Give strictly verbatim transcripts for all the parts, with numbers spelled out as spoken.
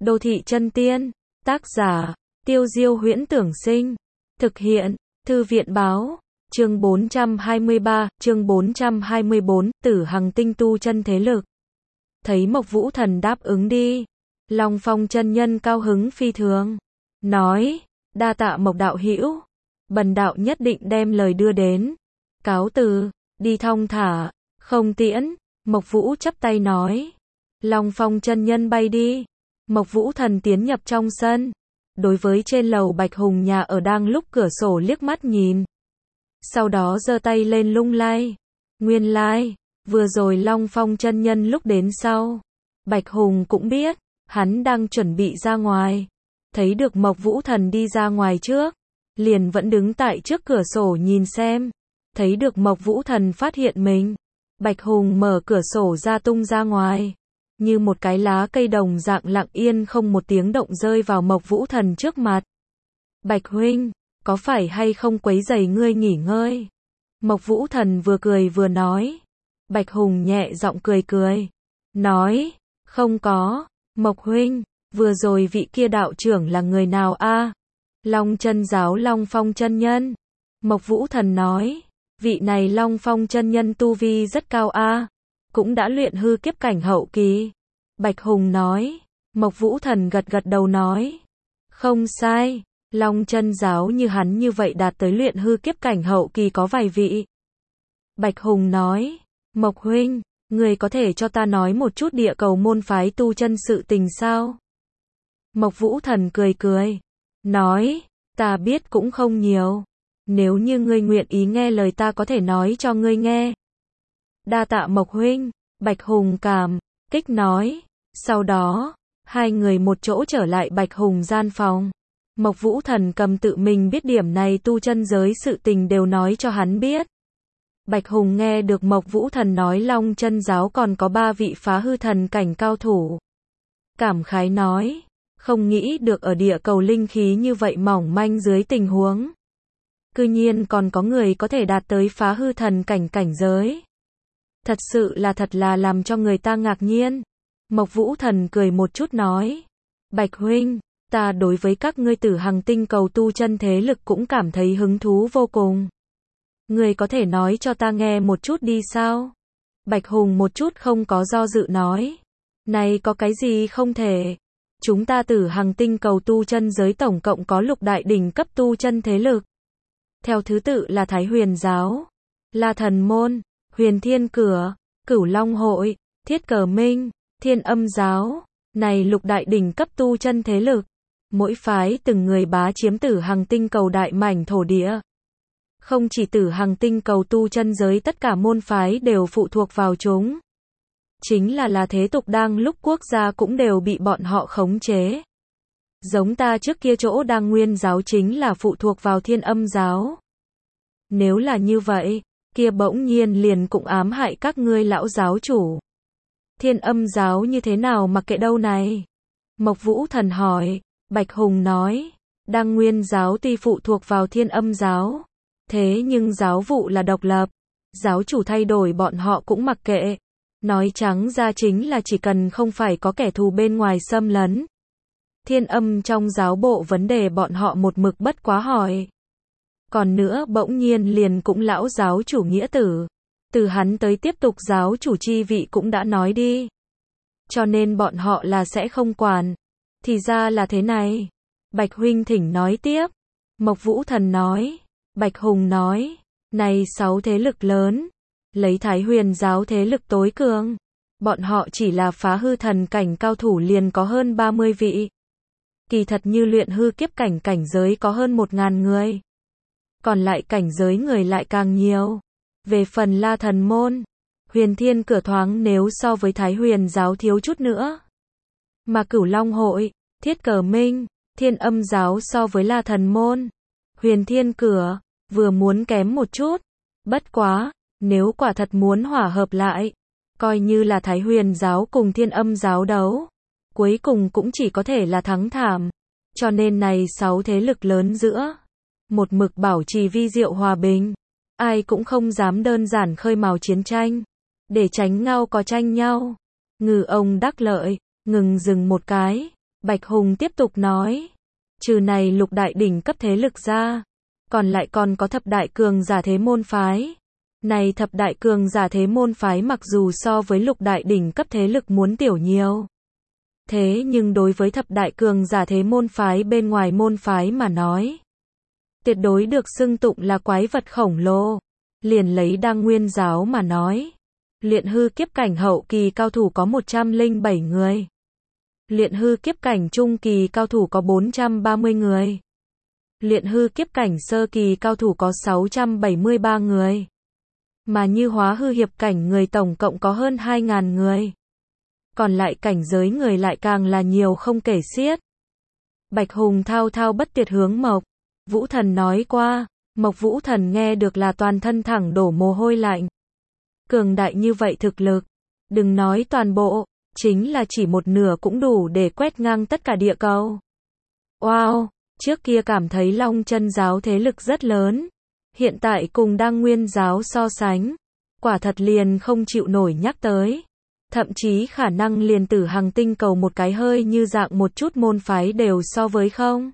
Đô thị chân tiên, tác giả, Tiêu Diêu Huyễn Tưởng Sinh, thực hiện, Thư viện Báo, chương bốn trăm hai mươi ba, chương bốn trăm hai mươi bốn, Tử Hằng tinh tu chân thế lực. Thấy Mộc Vũ Thần đáp ứng đi, Long Phong chân nhân cao hứng phi thường, nói, đa tạ Mộc đạo hữu, bần đạo nhất định đem lời đưa đến. Cáo từ, đi thong thả, không tiễn. Mộc Vũ chắp tay nói. Long Phong chân nhân bay đi. Mộc Vũ Thần tiến nhập trong sân. Đối với trên lầu Bạch Hùng nhà ở đang lúc cửa sổ liếc mắt nhìn. Sau đó giơ tay lên lung lay. Nguyên lai, vừa rồi Long Phong chân nhân lúc đến sau. Bạch Hùng cũng biết, hắn đang chuẩn bị ra ngoài. Thấy được Mộc Vũ Thần đi ra ngoài trước. Liền vẫn đứng tại trước cửa sổ nhìn xem. Thấy được Mộc Vũ Thần phát hiện mình. Bạch Hùng mở cửa sổ ra tung ra ngoài. Như một cái lá cây đồng dạng lặng yên không một tiếng động rơi vào Mộc Vũ Thần trước mặt. Bạch huynh, có phải hay không quấy rầy ngươi nghỉ ngơi? Mộc Vũ Thần vừa cười vừa nói. Bạch Hùng nhẹ giọng cười cười. Nói, không có. Mộc huynh, vừa rồi vị kia đạo trưởng là người nào a? Long chân giáo Long Phong chân nhân. Mộc Vũ Thần nói. Vị này Long Phong chân nhân tu vi rất cao a, cũng đã luyện hư kiếp cảnh hậu kỳ. Bạch Hùng nói. Mộc Vũ Thần gật gật đầu nói. Không sai, Long chân giáo như hắn như vậy đạt tới luyện hư kiếp cảnh hậu kỳ có vài vị. Bạch Hùng nói. Mộc huynh, người có thể cho ta nói một chút địa cầu môn phái tu chân sự tình sao? Mộc Vũ Thần cười cười. Nói, ta biết cũng không nhiều. Nếu như ngươi nguyện ý nghe lời ta có thể nói cho ngươi nghe. Đa tạ Mộc huynh, Bạch Hùng cảm kích nói. Sau đó, hai người một chỗ trở lại Bạch Hùng gian phòng. Mộc Vũ Thần cầm tự mình biết điểm này tu chân giới sự tình đều nói cho hắn biết. Bạch Hùng nghe được Mộc Vũ Thần nói Long chân giáo còn có ba vị phá hư thần cảnh cao thủ. Cảm khái nói, không nghĩ được ở địa cầu linh khí như vậy mỏng manh dưới tình huống. Cư nhiên còn có người có thể đạt tới phá hư thần cảnh cảnh giới. Thật sự là thật là làm cho người ta ngạc nhiên. Mộc Vũ Thần cười một chút nói. Bạch huynh, ta đối với các ngươi Tử Hằng tinh cầu tu chân thế lực cũng cảm thấy hứng thú vô cùng. Ngươi có thể nói cho ta nghe một chút đi sao? Bạch Hùng một chút không có do dự nói. Này có cái gì không thể? Chúng ta Tử Hằng tinh cầu tu chân giới tổng cộng có lục đại đỉnh cấp tu chân thế lực. Theo thứ tự là Thái Huyền giáo, La Thần môn, Huyền Thiên cửa, Cửu Long hội, Thiết Cờ Minh, Thiên Âm giáo. Này lục đại đỉnh cấp tu chân thế lực, mỗi phái từng người bá chiếm Tử Hằng tinh cầu đại mảnh thổ địa. Không chỉ Tử Hằng tinh cầu tu chân giới, tất cả môn phái đều phụ thuộc vào chúng. Chính là là thế tục đang lúc quốc gia cũng đều bị bọn họ khống chế. Giống ta trước kia chỗ Đang Nguyên giáo chính là phụ thuộc vào Thiên Âm giáo. Nếu là như vậy, kia bỗng nhiên liền cũng ám hại các ngươi lão giáo chủ. Thiên Âm giáo như thế nào mặc kệ đâu này? Mộc Vũ Thần hỏi. Bạch Hùng nói. Đang Nguyên giáo tuy phụ thuộc vào Thiên Âm giáo, thế nhưng giáo vụ là độc lập. Giáo chủ thay đổi bọn họ cũng mặc kệ. Nói trắng ra chính là chỉ cần không phải có kẻ thù bên ngoài xâm lấn. Thiên Âm trong giáo bộ vấn đề bọn họ một mực bất quá hỏi. Còn nữa bỗng nhiên liền cũng lão giáo chủ nghĩa tử. Từ hắn tới tiếp tục giáo chủ chi vị cũng đã nói đi. Cho nên bọn họ là sẽ không quản. Thì ra là thế này. Bạch huynh thỉnh nói tiếp. Mộc Vũ Thần nói. Bạch Hùng nói. Này sáu thế lực lớn. Lấy Thái Huyền giáo thế lực tối cường. Bọn họ chỉ là phá hư thần cảnh cao thủ liền có hơn ba mươi vị. Kỳ thật như luyện hư kiếp cảnh cảnh giới có hơn một ngàn người. Còn lại cảnh giới người lại càng nhiều. Về phần La Thần môn, Huyền Thiên cửa thoáng nếu so với Thái Huyền giáo thiếu chút nữa. Mà Cửu Long hội, Thiết Cờ Minh, Thiên Âm giáo so với La Thần môn, Huyền Thiên cửa, vừa muốn kém một chút. Bất quá, nếu quả thật muốn hòa hợp lại, coi như là Thái Huyền giáo cùng Thiên Âm giáo đấu, cuối cùng cũng chỉ có thể là thắng thảm. Cho nên này sáu thế lực lớn giữa, một mực bảo trì vi diệu hòa bình. Ai cũng không dám đơn giản khơi mào chiến tranh, để tránh ngao có tranh nhau. Ngư ông đắc lợi, ngừng dừng một cái. Bạch Hùng tiếp tục nói. Trừ này lục đại đỉnh cấp thế lực ra, còn lại còn có thập đại cường giả thế môn phái. Này thập đại cường giả thế môn phái mặc dù so với lục đại đỉnh cấp thế lực muốn tiểu nhiều. Thế nhưng đối với thập đại cường giả thế môn phái bên ngoài môn phái mà nói, tuyệt đối được xưng tụng là quái vật khổng lồ. Liền lấy Đăng Nguyên giáo mà nói, luyện hư kiếp cảnh hậu kỳ cao thủ có một trăm lẻ bảy người. Luyện hư kiếp cảnh trung kỳ cao thủ có bốn trăm ba mươi người. Luyện hư kiếp cảnh sơ kỳ cao thủ có sáu trăm bảy mươi ba người. Mà như hóa hư hiệp cảnh người tổng cộng có hơn hai nghìn người. Còn lại cảnh giới người lại càng là nhiều không kể xiết. Bạch Hùng thao thao bất tuyệt hướng Mộc Vũ Thần nói qua. Mộc Vũ Thần nghe được là toàn thân thẳng đổ mồ hôi lạnh. Cường đại như vậy thực lực, đừng nói toàn bộ, chính là chỉ một nửa cũng đủ để quét ngang tất cả địa cầu. Wow, trước kia cảm thấy Long Chân giáo thế lực rất lớn, hiện tại cùng Đăng Nguyên giáo so sánh, quả thật liền không chịu nổi nhắc tới. Thậm chí khả năng liền Tử Hằng tinh cầu một cái hơi như dạng một chút môn phái đều so với không.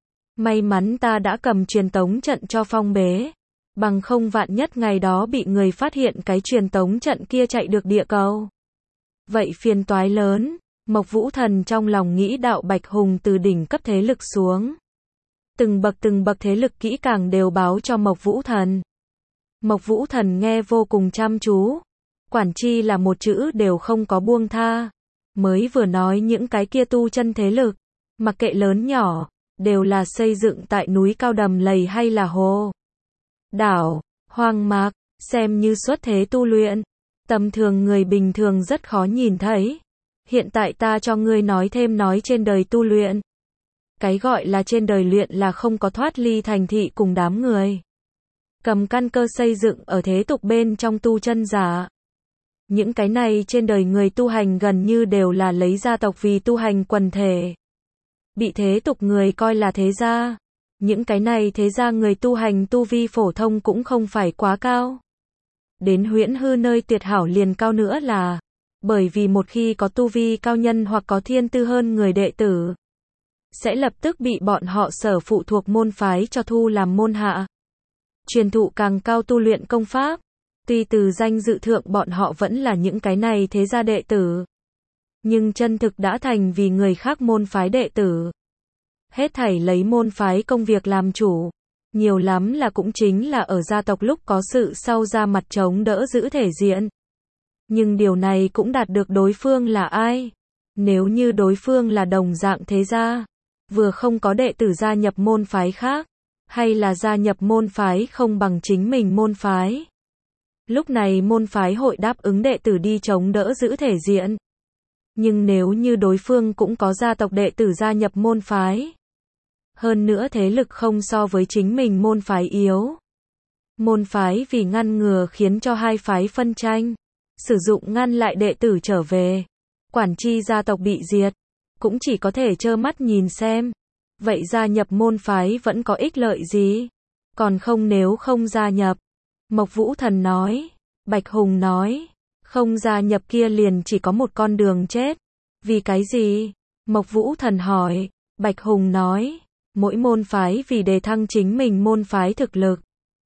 May mắn ta đã cầm truyền tống trận cho phong bế, bằng không vạn nhất ngày đó bị người phát hiện cái truyền tống trận kia chạy được địa cầu. Vậy phiền toái lớn. Mộc Vũ Thần trong lòng nghĩ đạo Bạch Hùng từ đỉnh cấp thế lực xuống. Từng bậc từng bậc thế lực kỹ càng đều báo cho Mộc Vũ Thần. Mộc Vũ Thần nghe vô cùng chăm chú. Quản chi là một chữ đều không có buông tha. Mới vừa nói những cái kia tu chân thế lực, mặc kệ lớn nhỏ, đều là xây dựng tại núi cao đầm lầy hay là hồ đảo, hoang mạc, xem như xuất thế tu luyện. Tầm thường người bình thường rất khó nhìn thấy. Hiện tại ta cho ngươi nói thêm nói trên đời tu luyện. Cái gọi là trên đời luyện là không có thoát ly thành thị cùng đám người. Cầm căn cơ xây dựng ở thế tục bên trong tu chân giả. Những cái này trên đời người tu hành gần như đều là lấy gia tộc vì tu hành quần thể. Bị thế tục người coi là thế gia. Những cái này thế gia người tu hành tu vi phổ thông cũng không phải quá cao. Đến huyễn hư nơi tuyệt hảo liền cao nữa là, bởi vì một khi có tu vi cao nhân hoặc có thiên tư hơn người đệ tử, sẽ lập tức bị bọn họ sở phụ thuộc môn phái cho thu làm môn hạ. Truyền thụ càng cao tu luyện công pháp, tuy từ danh dự thượng bọn họ vẫn là những cái này thế gia đệ tử, nhưng chân thực đã thành vì người khác môn phái đệ tử. Hết thảy lấy môn phái công việc làm chủ, nhiều lắm là cũng chính là ở gia tộc lúc có sự sau ra mặt chống đỡ giữ thể diện. Nhưng điều này cũng đạt được đối phương là ai? Nếu như đối phương là đồng dạng thế gia, vừa không có đệ tử gia nhập môn phái khác, hay là gia nhập môn phái không bằng chính mình môn phái. Lúc này môn phái hội đáp ứng đệ tử đi chống đỡ giữ thể diện. Nhưng nếu như đối phương cũng có gia tộc đệ tử gia nhập môn phái, hơn nữa thế lực không so với chính mình môn phái yếu, môn phái vì ngăn ngừa khiến cho hai phái phân tranh, sử dụng ngăn lại đệ tử trở về, quản chi gia tộc bị diệt, cũng chỉ có thể trơ mắt nhìn xem. Vậy gia nhập môn phái vẫn có ích lợi gì? Còn không nếu không gia nhập. Mộc Vũ Thần nói. Bạch Hùng nói. Không gia nhập kia liền chỉ có một con đường chết. Vì cái gì? Mộc Vũ Thần hỏi. Bạch Hùng nói. Mỗi môn phái vì đề thăng chính mình môn phái thực lực,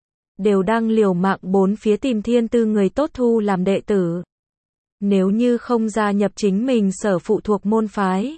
đều đang liều mạng bốn phía tìm thiên tư người tốt thu làm đệ tử. Nếu như không gia nhập chính mình sở phụ thuộc môn phái,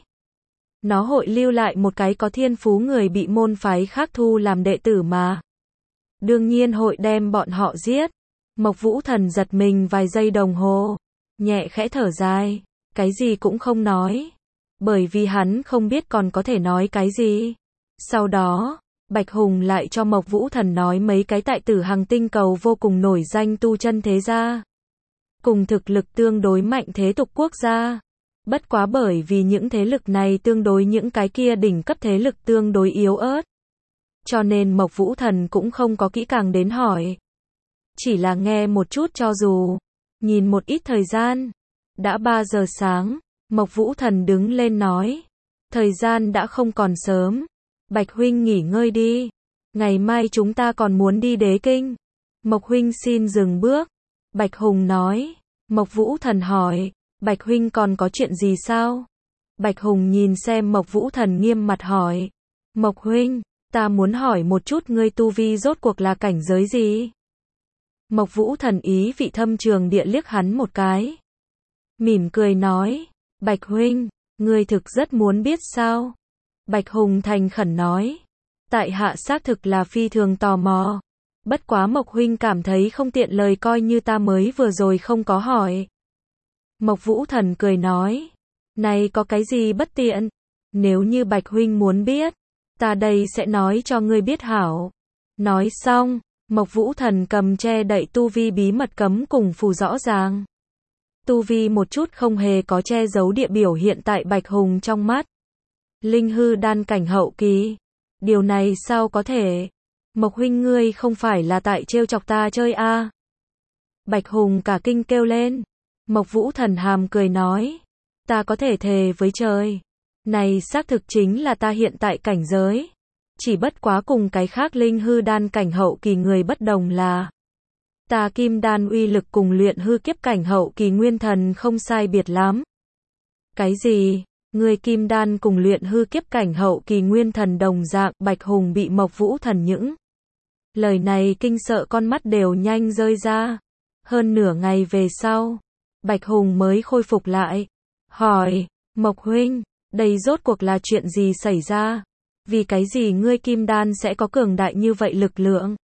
nó hội lưu lại một cái có thiên phú người bị môn phái khác thu làm đệ tử mà. Đương nhiên hội đem bọn họ giết. Mộc Vũ Thần giật mình vài giây đồng hồ, nhẹ khẽ thở dài, cái gì cũng không nói. Bởi vì hắn không biết còn có thể nói cái gì. Sau đó, Bạch Hùng lại cho Mộc Vũ Thần nói mấy cái tại Tử Hằng tinh cầu vô cùng nổi danh tu chân thế gia, cùng thực lực tương đối mạnh thế tục quốc gia. Bất quá bởi vì những thế lực này tương đối những cái kia đỉnh cấp thế lực tương đối yếu ớt, cho nên Mộc Vũ Thần cũng không có kỹ càng đến hỏi. Chỉ là nghe một chút cho dù. Nhìn một ít thời gian. Đã ba giờ sáng, Mộc Vũ Thần đứng lên nói. Thời gian đã không còn sớm. Bạch huynh nghỉ ngơi đi. Ngày mai chúng ta còn muốn đi Đế Kinh. Mộc huynh xin dừng bước. Bạch Hùng nói. Mộc Vũ Thần hỏi. Bạch huynh còn có chuyện gì sao? Bạch Hùng nhìn xem Mộc Vũ Thần nghiêm mặt hỏi. Mộc huynh, ta muốn hỏi một chút ngươi tu vi rốt cuộc là cảnh giới gì? Mộc Vũ Thần ý vị thâm trường địa liếc hắn một cái. Mỉm cười nói, Bạch huynh, ngươi thực rất muốn biết sao? Bạch Hùng thành khẩn nói, tại hạ xác thực là phi thường tò mò. Bất quá Mộc huynh cảm thấy không tiện lời coi như ta mới vừa rồi không có hỏi. Mộc Vũ Thần cười nói, này có cái gì bất tiện? Nếu như Bạch huynh muốn biết, ta đây sẽ nói cho ngươi biết hảo. Nói xong, Mộc Vũ Thần cầm che đậy tu vi bí mật cấm cùng phù rõ ràng. Tu vi một chút không hề có che giấu địa biểu hiện tại Bạch Hùng trong mắt. Linh hư đan cảnh hậu kỳ. Điều này sao có thể? Mộc huynh ngươi không phải là tại trêu chọc ta chơi a? À? Bạch Hùng cả kinh kêu lên. Mộc Vũ Thần hàm cười nói, ta có thể thề với trời, này xác thực chính là ta hiện tại cảnh giới. Chỉ bất quá cùng cái khác linh hư đan cảnh hậu kỳ người bất đồng là, ta kim đan uy lực cùng luyện hư kiếp cảnh hậu kỳ nguyên thần không sai biệt lắm. Cái gì? Người kim đan cùng luyện hư kiếp cảnh hậu kỳ nguyên thần đồng dạng? Bạch Hùng bị Mộc Vũ Thần những lời này kinh sợ con mắt đều nhanh rơi ra. Hơn nửa ngày về sau, Bạch Hùng mới khôi phục lại. Hỏi, Mộc huynh, đây rốt cuộc là chuyện gì xảy ra? Vì cái gì ngươi kim đan sẽ có cường đại như vậy lực lượng?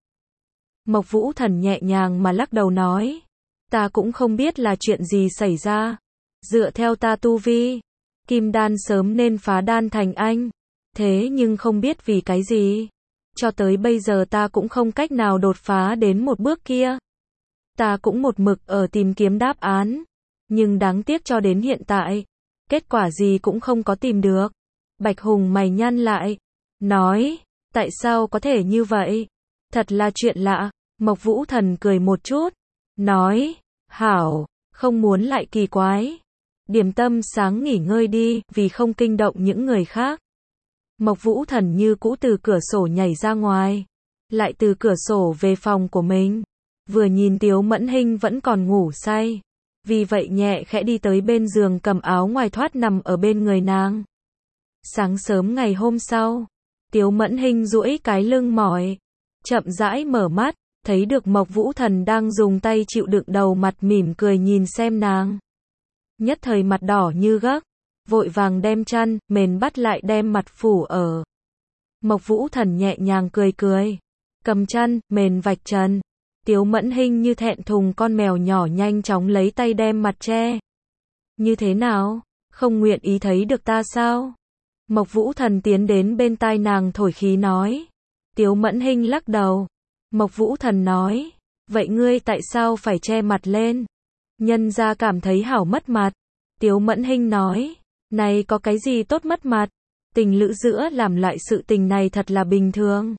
Mộc Vũ Thần nhẹ nhàng mà lắc đầu nói, ta cũng không biết là chuyện gì xảy ra. Dựa theo ta tu vi, kim đan sớm nên phá đan thành anh. Thế nhưng không biết vì cái gì, cho tới bây giờ ta cũng không cách nào đột phá đến một bước kia. Ta cũng một mực ở tìm kiếm đáp án, nhưng đáng tiếc cho đến hiện tại, kết quả gì cũng không có tìm được. Bạch Hùng mày nhăn lại, nói, tại sao có thể như vậy? Thật là chuyện lạ. Mộc Vũ Thần cười một chút, nói, hảo, không muốn lại kỳ quái. Điểm tâm sáng nghỉ ngơi đi, vì không kinh động những người khác. Mộc Vũ Thần như cũ từ cửa sổ nhảy ra ngoài, lại từ cửa sổ về phòng của mình. Vừa nhìn Tiếu Mẫn Hinh vẫn còn ngủ say, vì vậy nhẹ khẽ đi tới bên giường cầm áo ngoài thoát nằm ở bên người nàng. Sáng sớm ngày hôm sau, Tiếu Mẫn Hinh duỗi cái lưng mỏi, chậm rãi mở mắt, thấy được Mộc Vũ Thần đang dùng tay chịu đựng đầu mặt mỉm cười nhìn xem nàng. Nhất thời mặt đỏ như gấc, vội vàng đem chăn, mền bắt lại đem mặt phủ ở. Mộc Vũ Thần nhẹ nhàng cười cười, cầm chăn, mền vạch trần. Tiếu Mẫn Hinh như thẹn thùng con mèo nhỏ nhanh chóng lấy tay đem mặt che. Như thế nào? Không nguyện ý thấy được ta sao? Mộc Vũ Thần tiến đến bên tai nàng thổi khí nói. Tiếu Mẫn Hinh lắc đầu. Mộc Vũ Thần nói, vậy ngươi tại sao phải che mặt lên? Nhân gia cảm thấy hảo mất mặt. Tiếu Mẫn Hinh nói, này có cái gì tốt mất mặt? Tình lữ giữa làm lại sự tình này thật là bình thường.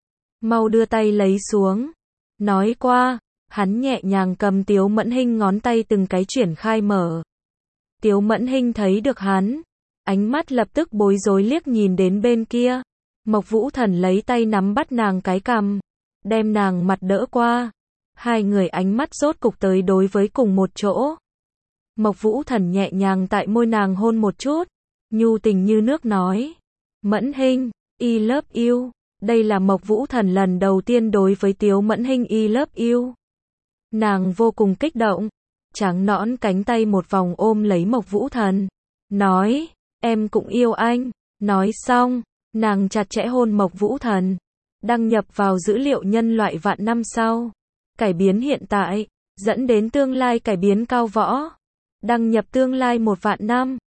Mau đưa tay lấy xuống. Nói qua, hắn nhẹ nhàng cầm Tiếu Mẫn Hinh ngón tay từng cái triển khai mở. Tiếu Mẫn Hinh thấy được hắn, ánh mắt lập tức bối rối liếc nhìn đến bên kia. Mộc Vũ Thần lấy tay nắm bắt nàng cái cằm, đem nàng mặt đỡ qua. Hai người ánh mắt rốt cục tới đối với cùng một chỗ. Mộc Vũ Thần nhẹ nhàng tại môi nàng hôn một chút, nhu tình như nước nói, Mẫn Hinh, I love you. Đây là Mộc Vũ Thần lần đầu tiên đối với Tiếu Mẫn Hinh I love you. Nàng vô cùng kích động, trắng nõn cánh tay một vòng ôm lấy Mộc Vũ Thần, nói, em cũng yêu anh. Nói xong, nàng chặt chẽ hôn Mộc Vũ Thần, đăng nhập vào dữ liệu nhân loại vạn năm sau, cải biến hiện tại, dẫn đến tương lai cải biến cao võ, đăng nhập tương lai một vạn năm.